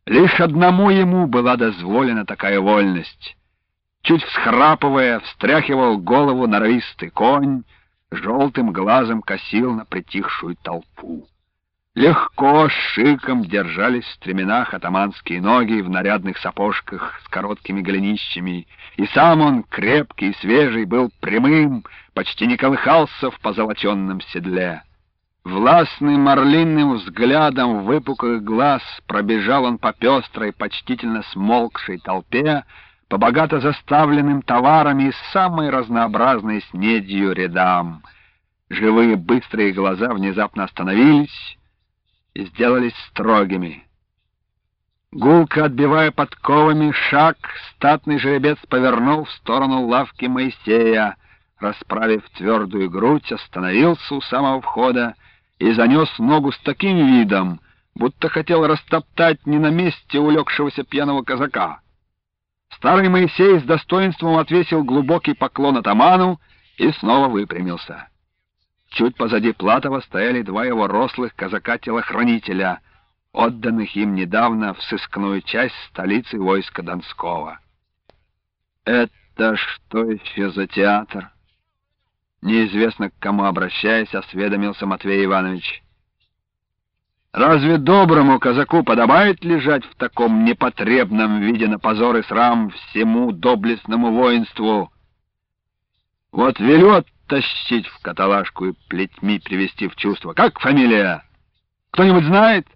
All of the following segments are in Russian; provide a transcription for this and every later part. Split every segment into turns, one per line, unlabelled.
Лишь одному ему была дозволена такая вольность. Чуть всхрапывая, встряхивал голову норовистый конь, желтым глазом косил на притихшую толпу. Легко, с шиком держались в стременах атаманские ноги в нарядных сапожках с короткими голенищами, и сам он, крепкий и свежий, был прямым, почти не колыхался в позолоченном седле. Властным орлиным взглядом выпуклых глаз пробежал он по пестрой, почтительно смолкшей толпе, по богато заставленным товарами и самой разнообразной снедью рядам. Живые быстрые глаза внезапно остановились и сделались строгими. Гулко отбивая подковами шаг, статный жеребец повернул в сторону лавки Моисея, расправив твердую грудь, остановился у самого входа и занес ногу с таким видом, будто хотел растоптать не на месте улегшегося пьяного казака. Старый Моисей с достоинством отвесил глубокий поклон атаману и снова выпрямился. Чуть позади Платова стояли два его рослых казака-телохранителя, отданных им недавно в сыскную часть столицы войска Донского. «Это что еще за театр?» Неизвестно к кому обращаясь, осведомился Матвей Иванович. «Разве доброму казаку подобает лежать в таком непотребном виде на позор и срам всему доблестному воинству? Вот велю оттащить в каталажку и плетьми привести в чувство. Как фамилия? Кто-нибудь знает?»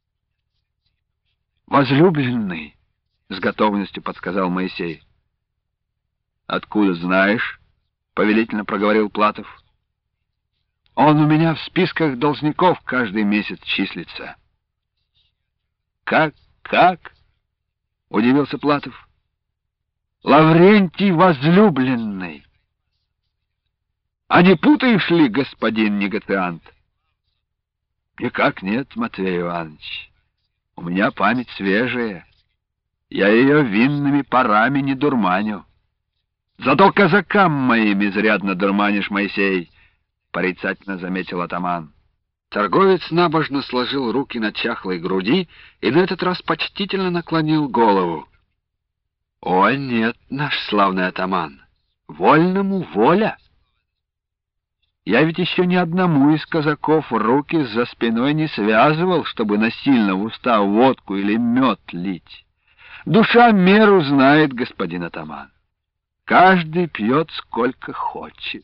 «Возлюбленный», — с готовностью подсказал Моисей. «Откуда знаешь?» — повелительно проговорил Платов. «Он у меня в списках должников каждый месяц числится». «Как? — удивился Платов. «Лаврентий Возлюбленный. А не путаешь ли, господин негациант?» «Никак нет, Матвей Иванович. У меня память свежая. Я ее винными парами не дурманю. Зато казакам моим изрядно дурманишь, Моисей», — порицательно заметил атаман. Торговец набожно сложил руки на чахлой груди и на этот раз почтительно наклонил голову. «О, нет, наш славный атаман, вольному воля. Я ведь еще ни одному из казаков руки за спиной не связывал, чтобы насильно в уста водку или мед лить. Душа меру знает, господин атаман. Каждый пьет сколько хочет».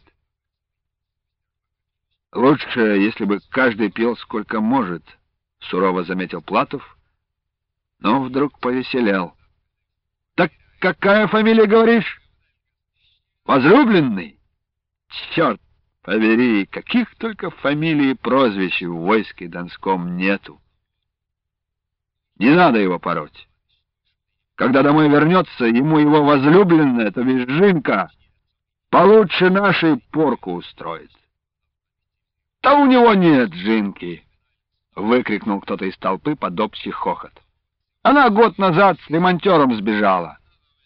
«Лучше, если бы каждый пил сколько может», — сурово заметил Платов, но вдруг повеселел. «Так какая фамилия, говоришь? Возлюбленный? Черт побери, каких только фамилий и прозвищ в войске Донском нету. Не надо его пороть. Когда домой вернется, ему его возлюбленная, то бишь Жинка, получше нашей порку устроит». «Да у него нет Жинки!» — выкрикнул кто-то из толпы под общий хохот. «Она год назад с ремонтером сбежала».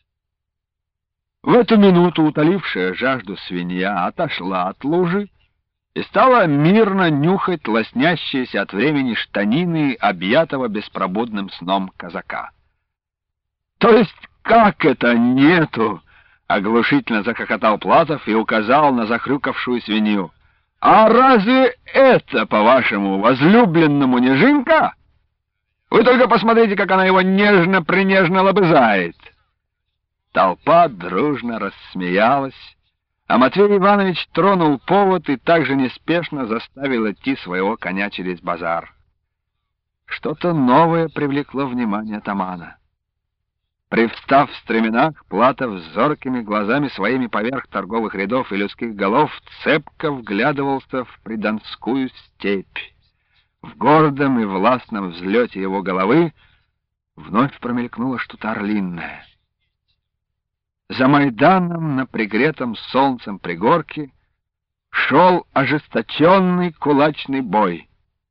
В эту минуту утолившая жажду свинья отошла от лужи и стала мирно нюхать лоснящиеся от времени штанины объятого беспробудным сном казака. «То есть как это нету?» — оглушительно захохотал Платов и указал на захрюкавшую свинью. «А разве это, по-вашему, возлюбленному не Жинка? Вы только посмотрите, как она его нежно-принежно лобызает». Толпа дружно рассмеялась, а Матвей Иванович тронул повод и также неспешно заставил идти своего коня через базар. Что-то новое привлекло внимание атамана. Привстав в стременах, Платов с зоркими глазами своими поверх торговых рядов и людских голов цепко вглядывался в придонскую степь. В гордом и властном взлете его головы вновь промелькнуло что-то орлиное. За Майданом на пригретом солнцем пригорке шел ожесточенный кулачный бой.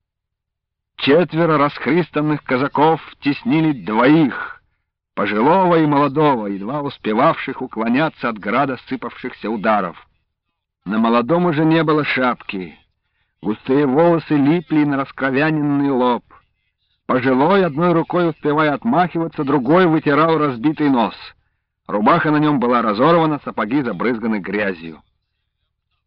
4 расхристанных казаков теснили 2, пожилого и молодого, едва успевавших уклоняться от града сыпавшихся ударов. На молодом уже не было шапки, густые волосы липли на раскровяненный лоб. Пожилой, одной рукой успевая отмахиваться, другой вытирал разбитый нос. Рубаха на нем была разорвана, сапоги забрызганы грязью.